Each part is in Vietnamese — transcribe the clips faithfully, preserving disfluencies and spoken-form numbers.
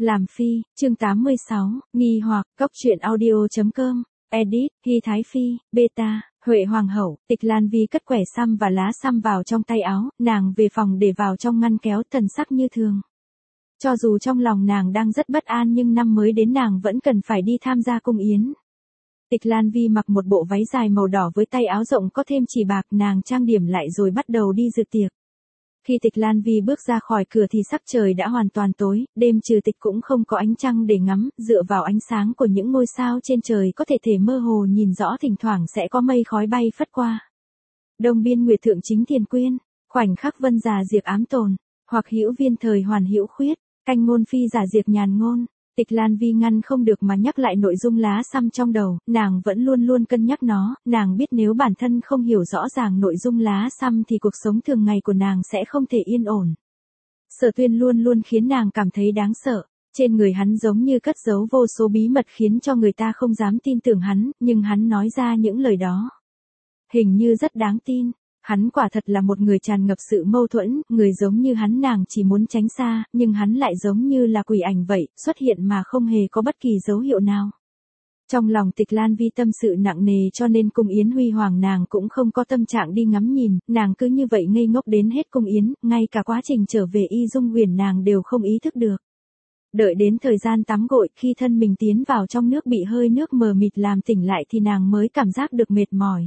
Làm phi, chương tám mươi sáu, nghi hoặc, cóc truyện audio.com, edit, Hy Thái Phi, beta, Huệ Hoàng hậu, Tịch Lan Vi cất quẻ xăm và lá xăm vào trong tay áo, nàng về phòng để vào trong ngăn kéo, thần sắc như thường. Cho dù trong lòng nàng đang rất bất an nhưng năm mới đến nàng vẫn cần phải đi tham gia cung yến. Tịch Lan Vi mặc một bộ váy dài màu đỏ với tay áo rộng có thêm chỉ bạc, nàng trang điểm lại rồi bắt đầu đi dự tiệc. Khi Tịch Lan Vi bước ra khỏi cửa thì sắc trời đã hoàn toàn tối, đêm trừ tịch cũng không có ánh trăng để ngắm, dựa vào ánh sáng của những ngôi sao trên trời có thể thể mơ hồ nhìn rõ, thỉnh thoảng sẽ có mây khói bay phất qua. Đông biên nguyệt thượng chính thiền quyên, khoảnh khắc vân già diệt ám tồn, hoặc hữu viên thời hoàn hữu khuyết, canh ngôn phi giả diệt nhàn ngôn. Tịch Lan Vi ngăn không được mà nhắc lại nội dung lá xăm trong đầu, nàng vẫn luôn luôn cân nhắc nó, nàng biết nếu bản thân không hiểu rõ ràng nội dung lá xăm thì cuộc sống thường ngày của nàng sẽ không thể yên ổn. Sở Tuyên luôn luôn khiến nàng cảm thấy đáng sợ, trên người hắn giống như cất giấu vô số bí mật khiến cho người ta không dám tin tưởng hắn, nhưng hắn nói ra những lời đó hình như rất đáng tin. Hắn quả thật là một người tràn ngập sự mâu thuẫn, người giống như hắn nàng chỉ muốn tránh xa, nhưng hắn lại giống như là quỷ ảnh vậy, xuất hiện mà không hề có bất kỳ dấu hiệu nào. Trong lòng Tịch Lan Vi tâm sự nặng nề cho nên cung yến huy hoàng nàng cũng không có tâm trạng đi ngắm nhìn, nàng cứ như vậy ngây ngốc đến hết cung yến, ngay cả quá trình trở về Y Dung Huyền nàng đều không ý thức được. Đợi đến thời gian tắm gội, khi thân mình tiến vào trong nước bị hơi nước mờ mịt làm tỉnh lại thì nàng mới cảm giác được mệt mỏi.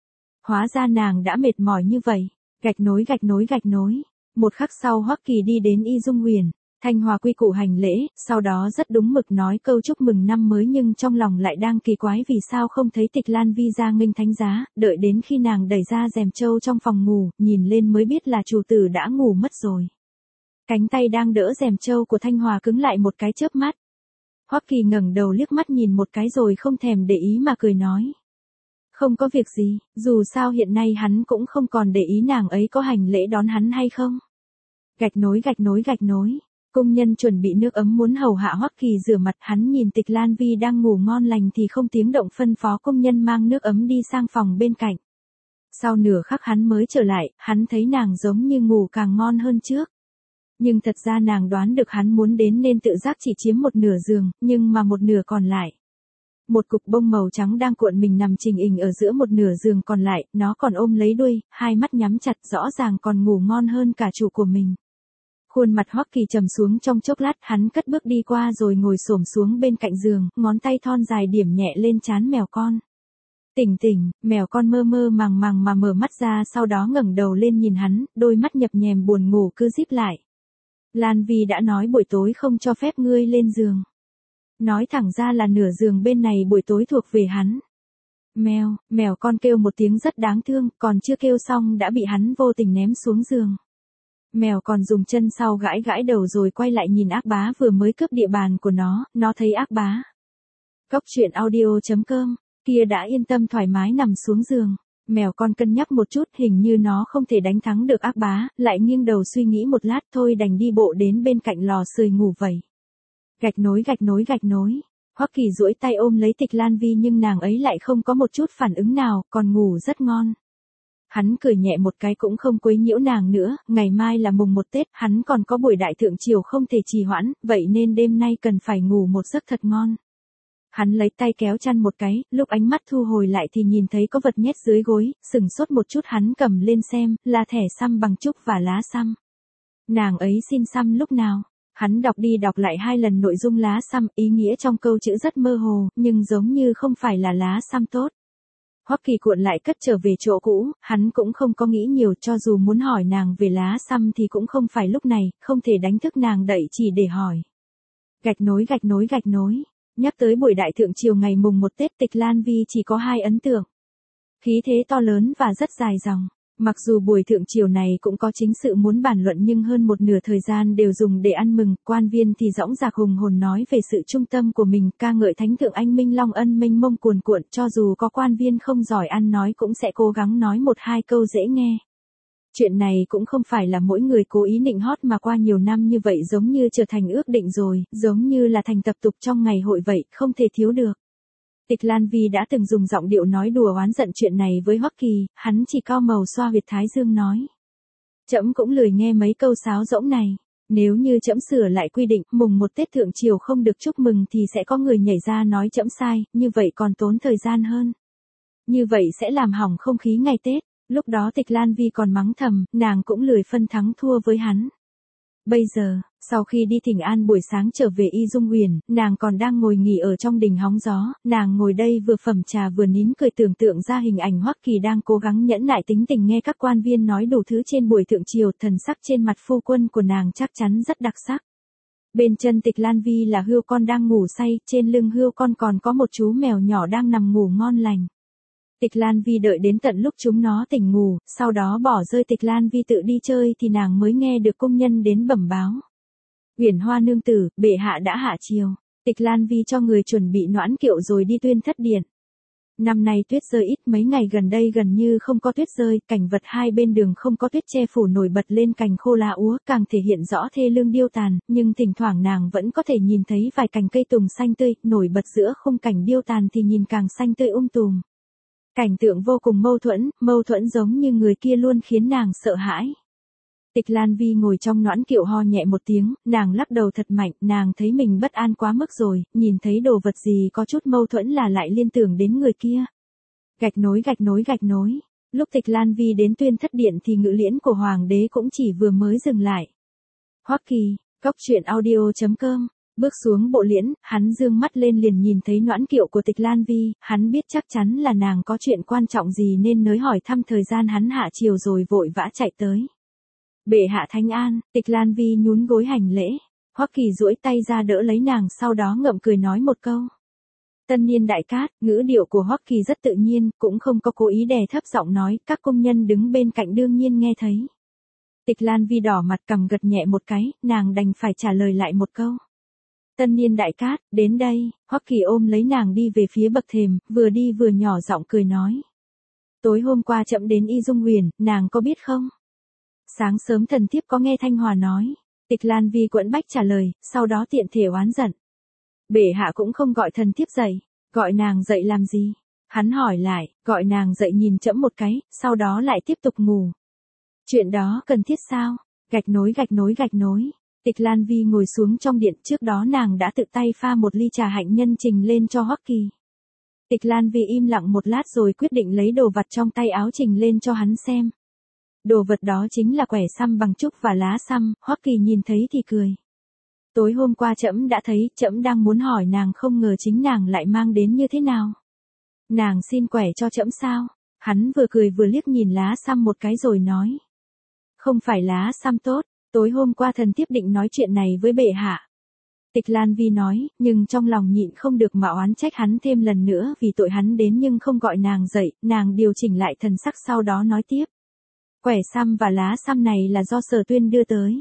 Hóa ra nàng đã mệt mỏi như vậy. Gạch nối gạch nối gạch nối. Một khắc sau Hoắc Kỳ đi đến Y Dung Huyền, Thanh Hòa quy củ hành lễ, sau đó rất đúng mực nói câu chúc mừng năm mới, nhưng trong lòng lại đang kỳ quái vì sao không thấy Tịch Lan Vi ra nghênh thánh giá, đợi đến khi nàng đẩy ra rèm trâu trong phòng ngủ, nhìn lên mới biết là chủ tử đã ngủ mất rồi. Cánh tay đang đỡ rèm trâu của Thanh Hòa cứng lại một cái chớp mắt. Hoắc Kỳ ngẩng đầu liếc mắt nhìn một cái rồi không thèm để ý mà cười nói. Không có việc gì, dù sao hiện nay hắn cũng không còn để ý nàng ấy có hành lễ đón hắn hay không. Gạch nối gạch nối gạch nối, công nhân chuẩn bị nước ấm muốn hầu hạ Hoắc Kỳ rửa mặt, hắn nhìn Tịch Lan Vi đang ngủ ngon lành thì không tiếng động phân phó công nhân mang nước ấm đi sang phòng bên cạnh. Sau nửa khắc hắn mới trở lại, hắn thấy nàng giống như ngủ càng ngon hơn trước. Nhưng thật ra nàng đoán được hắn muốn đến nên tự giác chỉ chiếm một nửa giường, nhưng mà một nửa còn lại. Một cục bông màu trắng đang cuộn mình nằm trình hình ở giữa một nửa giường còn lại, nó còn ôm lấy đuôi, hai mắt nhắm chặt, rõ ràng còn ngủ ngon hơn cả chủ của mình. Khuôn mặt Hoắc Kỳ trầm xuống trong chốc lát, hắn cất bước đi qua rồi ngồi xổm xuống bên cạnh giường, ngón tay thon dài điểm nhẹ lên trán mèo con. Tỉnh tỉnh, mèo con mơ mơ màng màng mà mở mắt ra, sau đó ngẩng đầu lên nhìn hắn, đôi mắt nhập nhèm buồn ngủ cứ díp lại. Lan Vi đã nói buổi tối không cho phép ngươi lên giường. Nói thẳng ra là nửa giường bên này buổi tối thuộc về hắn. Mèo, mèo con kêu một tiếng rất đáng thương, còn chưa kêu xong đã bị hắn vô tình ném xuống giường. Mèo còn dùng chân sau gãi gãi đầu rồi quay lại nhìn ác bá vừa mới cướp địa bàn của nó, nó thấy ác bá. Cóc truyện audio.com, kia đã yên tâm thoải mái nằm xuống giường. Mèo con cân nhắc một chút, hình như nó không thể đánh thắng được ác bá, lại nghiêng đầu suy nghĩ một lát, thôi đành đi bộ đến bên cạnh lò sưởi ngủ vậy. Gạch nối gạch nối gạch nối. Hoắc Kỳ duỗi tay ôm lấy Tịch Lan Vi nhưng nàng ấy lại không có một chút phản ứng nào, còn ngủ rất ngon. Hắn cười nhẹ một cái cũng không quấy nhiễu nàng nữa, ngày mai là mùng một Tết, hắn còn có buổi đại thượng triều không thể trì hoãn, vậy nên đêm nay cần phải ngủ một giấc thật ngon. Hắn lấy tay kéo chăn một cái, lúc ánh mắt thu hồi lại thì nhìn thấy có vật nhét dưới gối, sừng sốt một chút hắn cầm lên xem, là thẻ xăm bằng trúc và lá xăm. Nàng ấy xin xăm lúc nào? Hắn đọc đi đọc lại hai lần nội dung lá xăm, ý nghĩa trong câu chữ rất mơ hồ, nhưng giống như không phải là lá xăm tốt. Hoắc Kỳ cuộn lại cất trở về chỗ cũ, hắn cũng không có nghĩ nhiều, cho dù muốn hỏi nàng về lá xăm thì cũng không phải lúc này, không thể đánh thức nàng đậy chỉ để hỏi. Gạch nối gạch nối gạch nối, nhắc tới buổi đại thượng triều ngày mùng một Tết, Tịch Lan Vi chỉ có hai ấn tượng. Khí thế to lớn và rất dài dòng. Mặc dù buổi thượng triều này cũng có chính sự muốn bàn luận nhưng hơn một nửa thời gian đều dùng để ăn mừng, quan viên thì dõng dạc hùng hồn nói về sự trung tâm của mình, ca ngợi thánh thượng anh minh long ân mênh mông cuồn cuộn, cho dù có quan viên không giỏi ăn nói cũng sẽ cố gắng nói một hai câu dễ nghe. Chuyện này cũng không phải là mỗi người cố ý nịnh hót mà qua nhiều năm như vậy giống như trở thành ước định rồi, giống như là thành tập tục trong ngày hội vậy, không thể thiếu được. Tịch Lan Vi đã từng dùng giọng điệu nói đùa oán giận chuyện này với Hoắc Kỳ, hắn chỉ cau màu xoa huyệt thái dương nói. Trẫm cũng lười nghe mấy câu sáo rỗng này. Nếu như trẫm sửa lại quy định, mùng một Tết thượng triều không được chúc mừng thì sẽ có người nhảy ra nói trẫm sai, như vậy còn tốn thời gian hơn. Như vậy sẽ làm hỏng không khí ngày Tết. Lúc đó Tịch Lan Vi còn mắng thầm, nàng cũng lười phân thắng thua với hắn. Bây giờ, sau khi đi Thỉnh An buổi sáng trở về Y Dung Huyền, nàng còn đang ngồi nghỉ ở trong đình hóng gió, nàng ngồi đây vừa phẩm trà vừa nín cười tưởng tượng ra hình ảnh Hoắc Kỳ đang cố gắng nhẫn nại tính tình nghe các quan viên nói đủ thứ trên buổi thượng triều, thần sắc trên mặt phu quân của nàng chắc chắn rất đặc sắc. Bên chân Tịch Lan Vi là hươu con đang ngủ say, trên lưng hươu con còn có một chú mèo nhỏ đang nằm ngủ ngon lành. Tịch Lan Vi đợi đến tận lúc chúng nó tỉnh ngủ, sau đó bỏ rơi Tịch Lan Vi tự đi chơi thì nàng mới nghe được công nhân đến bẩm báo. Uyển Hoa nương tử, bệ hạ đã hạ triều. Tịch Lan Vi cho người chuẩn bị noãn kiệu rồi đi Tuyên Thất Điện. Năm nay tuyết rơi ít, mấy ngày gần đây gần như không có tuyết rơi, cảnh vật hai bên đường không có tuyết che phủ nổi bật lên cành khô lá úa, càng thể hiện rõ thê lương điêu tàn, nhưng thỉnh thoảng nàng vẫn có thể nhìn thấy vài cành cây tùng xanh tươi, nổi bật giữa khung cảnh điêu tàn thì nhìn càng xanh tươi um tùm. Cảnh tượng vô cùng mâu thuẫn, mâu thuẫn giống như người kia luôn khiến nàng sợ hãi. Tịch Lan Vi ngồi trong noãn kiệu ho nhẹ một tiếng, nàng lắc đầu thật mạnh, nàng thấy mình bất an quá mức rồi, nhìn thấy đồ vật gì có chút mâu thuẫn là lại liên tưởng đến người kia. Gạch nối gạch nối gạch nối, lúc Tịch Lan Vi đến Tuyên Thất Điện thì ngự liễn của Hoàng đế cũng chỉ vừa mới dừng lại. Hoắc Kỳ, cốc truyện audio chấm com. Bước xuống bộ liễn, hắn dương mắt lên liền nhìn thấy noãn kiệu của Tịch Lan Vi, hắn biết chắc chắn là nàng có chuyện quan trọng gì nên nới hỏi thăm thời gian hắn hạ triều rồi vội vã chạy tới. Bệ hạ thánh an, Tịch Lan Vi nhún gối hành lễ. Hoắc Kỳ duỗi tay ra đỡ lấy nàng, sau đó ngậm cười nói một câu. Tân niên đại cát, ngữ điệu của Hoắc Kỳ rất tự nhiên, cũng không có cố ý đè thấp giọng nói, các công nhân đứng bên cạnh đương nhiên nghe thấy. Tịch Lan Vi đỏ mặt cằm gật nhẹ một cái, nàng đành phải trả lời lại một câu. Tân niên đại cát, đến đây. Hoắc Kỳ ôm lấy nàng đi về phía bậc thềm, vừa đi vừa nhỏ giọng cười nói. Tối hôm qua trẫm đến Y Dung Huyền, nàng có biết không? Sáng sớm thần thiếp có nghe Thanh Hòa nói. Tịch Lan Vi quẫn bách trả lời, sau đó tiện thể oán giận. Bệ hạ cũng không gọi thần thiếp dậy, gọi nàng dậy làm gì? Hắn hỏi lại, gọi nàng dậy nhìn trẫm một cái, sau đó lại tiếp tục ngủ. Chuyện đó cần thiết sao? Gạch nối gạch nối gạch nối. Tịch Lan Vi ngồi xuống trong điện, trước đó nàng đã tự tay pha một ly trà hạnh nhân trình lên cho Hoắc Kỳ. Tịch Lan Vi im lặng một lát rồi quyết định lấy đồ vật trong tay áo trình lên cho hắn xem. Đồ vật đó chính là quẻ săm bằng trúc và lá săm, Hoắc Kỳ nhìn thấy thì cười. Tối hôm qua trẫm đã thấy, trẫm đang muốn hỏi nàng không ngờ chính nàng lại mang đến như thế nào. Nàng xin quẻ cho trẫm sao? Hắn vừa cười vừa liếc nhìn lá săm một cái rồi nói. Không phải lá săm tốt. Tối hôm qua thần thiếp định nói chuyện này với bệ hạ. Tịch Lan Vi nói, nhưng trong lòng nhịn không được mà oán trách hắn thêm lần nữa vì tội hắn đến nhưng không gọi nàng dậy, nàng điều chỉnh lại thần sắc sau đó nói tiếp. Quẻ săm và lá săm này là do Sở Tuyên đưa tới.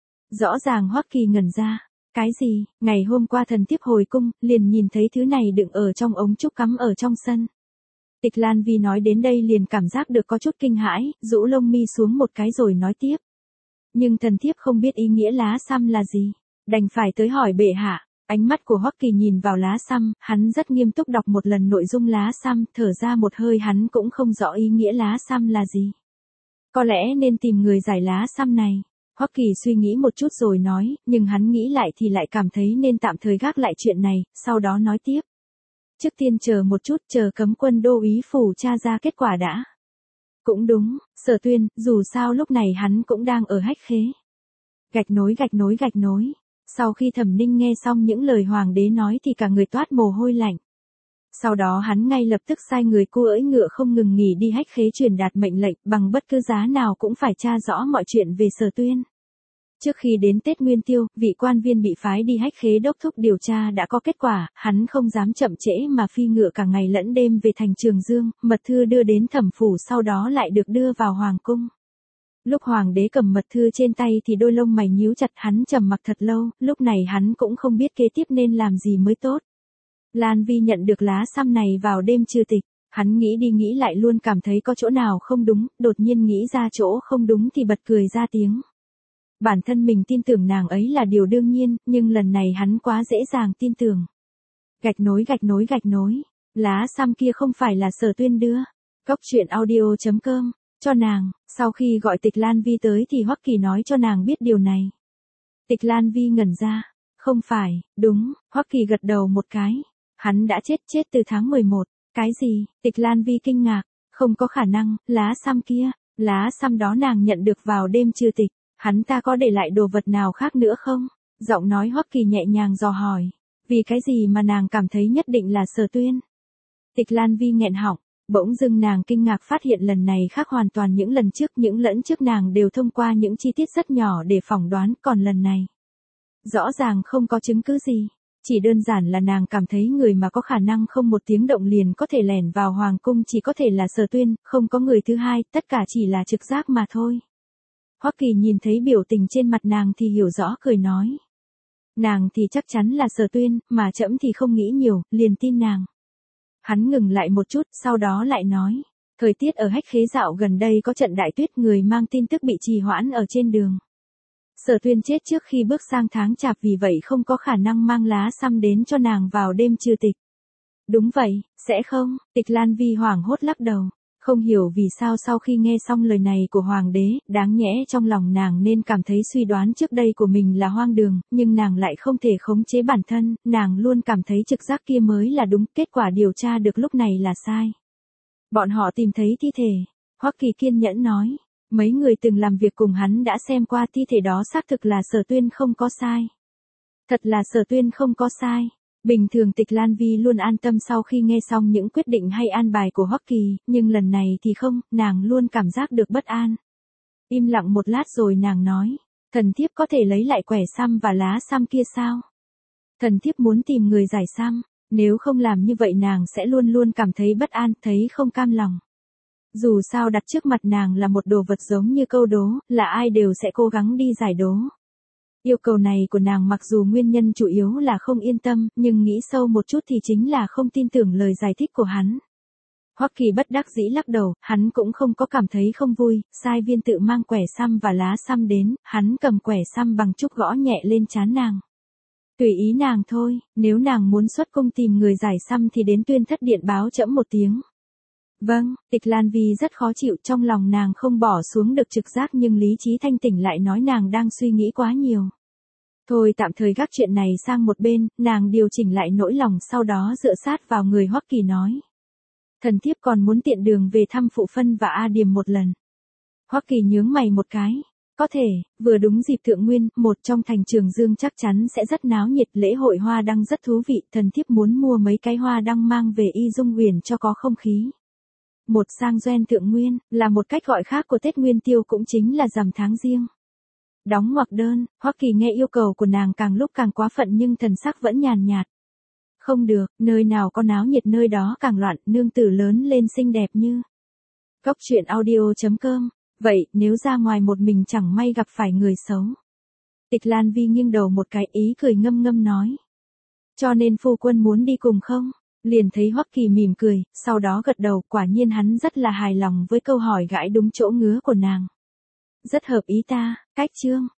Rõ ràng Hoắc Kỳ ngẩn ra. Cái gì? Ngày hôm qua thần thiếp hồi cung, liền nhìn thấy thứ này đựng ở trong ống trúc cắm ở trong sân. Tịch Lan Vi nói đến đây liền cảm giác được có chút kinh hãi, rũ lông mi xuống một cái rồi nói tiếp. Nhưng thần thiếp không biết ý nghĩa lá săm là gì, đành phải tới hỏi bệ hạ. Ánh mắt của Hoắc Kỳ nhìn vào lá săm, hắn rất nghiêm túc đọc một lần nội dung lá săm, thở ra một hơi, hắn cũng không rõ ý nghĩa lá săm là gì. Có lẽ nên tìm người giải lá săm này. Hoắc Kỳ suy nghĩ một chút rồi nói, nhưng hắn nghĩ lại thì lại cảm thấy nên tạm thời gác lại chuyện này, sau đó nói tiếp. Trước tiên chờ một chút, chờ cấm quân đô úy phủ tra ra kết quả đã. Cũng đúng, Sở Tuyên, dù sao lúc này hắn cũng đang ở Hách Khế. Gạch nối gạch nối gạch nối. Sau khi Thẩm Ninh nghe xong những lời hoàng đế nói thì cả người toát mồ hôi lạnh. Sau đó hắn ngay lập tức sai người cu ỡi ngựa không ngừng nghỉ đi Hách Khế truyền đạt mệnh lệnh, bằng bất cứ giá nào cũng phải tra rõ mọi chuyện về Sở Tuyên. Trước khi đến Tết Nguyên Tiêu, vị quan viên bị phái đi Hách Khế đốc thúc điều tra đã có kết quả, hắn không dám chậm trễ mà phi ngựa cả ngày lẫn đêm về thành Trường Dương, mật thư đưa đến thẩm phủ sau đó lại được đưa vào hoàng cung. Lúc hoàng đế cầm mật thư trên tay thì đôi lông mày nhíu chặt, hắn trầm mặc thật lâu, lúc này hắn cũng không biết kế tiếp nên làm gì mới tốt. Lan Vi nhận được lá săm này vào đêm trừ tịch, hắn nghĩ đi nghĩ lại luôn cảm thấy có chỗ nào không đúng, đột nhiên nghĩ ra chỗ không đúng thì bật cười ra tiếng. Bản thân mình tin tưởng nàng ấy là điều đương nhiên, nhưng lần này hắn quá dễ dàng tin tưởng. Gạch nối gạch nối gạch nối, lá săm kia không phải là Sở Tuyên đưa. Cốc truyện audio chấm com, cho nàng, sau khi gọi Tịch Lan Vi tới thì Hoắc Kỳ nói cho nàng biết điều này. Tịch Lan Vi ngẩn ra. Không phải, đúng, Hoắc Kỳ gật đầu một cái. Hắn đã chết chết từ tháng mười một. Cái gì? Tịch Lan Vi kinh ngạc. Không có khả năng, lá xăm kia, lá xăm đó nàng nhận được vào đêm trừ tịch. Hắn ta có để lại đồ vật nào khác nữa không? Giọng nói Hoắc Kỳ nhẹ nhàng dò hỏi. Vì cái gì mà nàng cảm thấy nhất định là Sở Tuyên? Tịch Lan Vi nghẹn họng. Bỗng dưng nàng kinh ngạc phát hiện lần này khác hoàn toàn những lần trước, những lẫn trước nàng đều thông qua những chi tiết rất nhỏ để phỏng đoán, còn lần này rõ ràng không có chứng cứ gì, chỉ đơn giản là nàng cảm thấy người mà có khả năng không một tiếng động liền có thể lẻn vào hoàng cung chỉ có thể là Sở Tuyên, không có người thứ hai, tất cả chỉ là trực giác mà thôi. Hoắc Kỳ nhìn thấy biểu tình trên mặt nàng thì hiểu rõ cười nói. Nàng thì chắc chắn là Sở Tuyên, mà trẫm thì không nghĩ nhiều, liền tin nàng. Hắn ngừng lại một chút, sau đó lại nói. Thời tiết ở Hách Khế Dạo gần đây có trận đại tuyết, người mang tin tức bị trì hoãn ở trên đường. Sở Tuyên chết trước khi bước sang tháng chạp, vì vậy không có khả năng mang lá xăm đến cho nàng vào đêm trừ tịch. Đúng vậy, sẽ không? Tịch Lan Vi hoảng hốt lắc đầu. Không hiểu vì sao sau khi nghe xong lời này của hoàng đế, đáng nhẽ trong lòng nàng nên cảm thấy suy đoán trước đây của mình là hoang đường, nhưng nàng lại không thể khống chế bản thân, nàng luôn cảm thấy trực giác kia mới là đúng, kết quả điều tra được lúc này là sai. Bọn họ tìm thấy thi thể. Hoắc Kỳ kiên nhẫn nói. Mấy người từng làm việc cùng hắn đã xem qua thi thể đó, xác thực là Sở Tuyên không có sai. Thật là Sở Tuyên không có sai. Bình thường Tịch Lan Vi luôn an tâm sau khi nghe xong những quyết định hay an bài của Hoắc Kỳ, nhưng lần này thì không, nàng luôn cảm giác được bất an. Im lặng một lát rồi nàng nói, thần thiếp có thể lấy lại quẻ xăm và lá xăm kia sao? Thần thiếp muốn tìm người giải xăm, nếu không làm như vậy nàng sẽ luôn luôn cảm thấy bất an, thấy không cam lòng. Dù sao đặt trước mặt nàng là một đồ vật giống như câu đố, là ai đều sẽ cố gắng đi giải đố. Yêu cầu này của nàng mặc dù nguyên nhân chủ yếu là không yên tâm, nhưng nghĩ sâu một chút thì chính là không tin tưởng lời giải thích của hắn. Hoắc Kỳ bất đắc dĩ lắc đầu, hắn cũng không có cảm thấy không vui, sai viên tự mang quẻ xăm và lá xăm đến, hắn cầm quẻ xăm bằng trúc gõ nhẹ lên trán nàng. Tùy ý nàng thôi, nếu nàng muốn xuất cung tìm người giải xăm thì đến Tuyên Thất Điện báo trẫm một tiếng. Vâng, Tịch Lan Vi rất khó chịu, trong lòng nàng không bỏ xuống được trực giác nhưng lý trí thanh tỉnh lại nói nàng đang suy nghĩ quá nhiều. Thôi tạm thời gác chuyện này sang một bên, nàng điều chỉnh lại nỗi lòng sau đó dựa sát vào người Hoắc Kỳ nói. Thần thiếp còn muốn tiện đường về thăm Phụ Phân và A Điềm một lần. Hoắc Kỳ nhướng mày một cái. Có thể, vừa đúng dịp Thượng Nguyên, một trong thành Trường Dương chắc chắn sẽ rất náo nhiệt, lễ hội hoa đăng rất thú vị, thần thiếp muốn mua mấy cái hoa đăng mang về Y Dung Huyền cho có không khí. Một sang Doen Thượng Nguyên, là một cách gọi khác của Tết Nguyên Tiêu, cũng chính là rằm tháng Giêng. Đóng ngoặc đơn, Hoắc Kỳ nghe yêu cầu của nàng càng lúc càng quá phận nhưng thần sắc vẫn nhàn nhạt. Không được, nơi nào có náo nhiệt nơi đó càng loạn, nương tử lớn lên xinh đẹp như. Cốc truyện audio chấm com. Vậy, nếu ra ngoài một mình chẳng may gặp phải người xấu. Tịch Lan Vi nghiêng đầu một cái, ý cười ngâm ngâm nói. Cho nên phu quân muốn đi cùng không? Liền thấy Hoắc Kỳ mỉm cười, sau đó gật đầu, quả nhiên hắn rất là hài lòng với câu hỏi gãi đúng chỗ ngứa của nàng. Rất hợp ý ta, cách chương.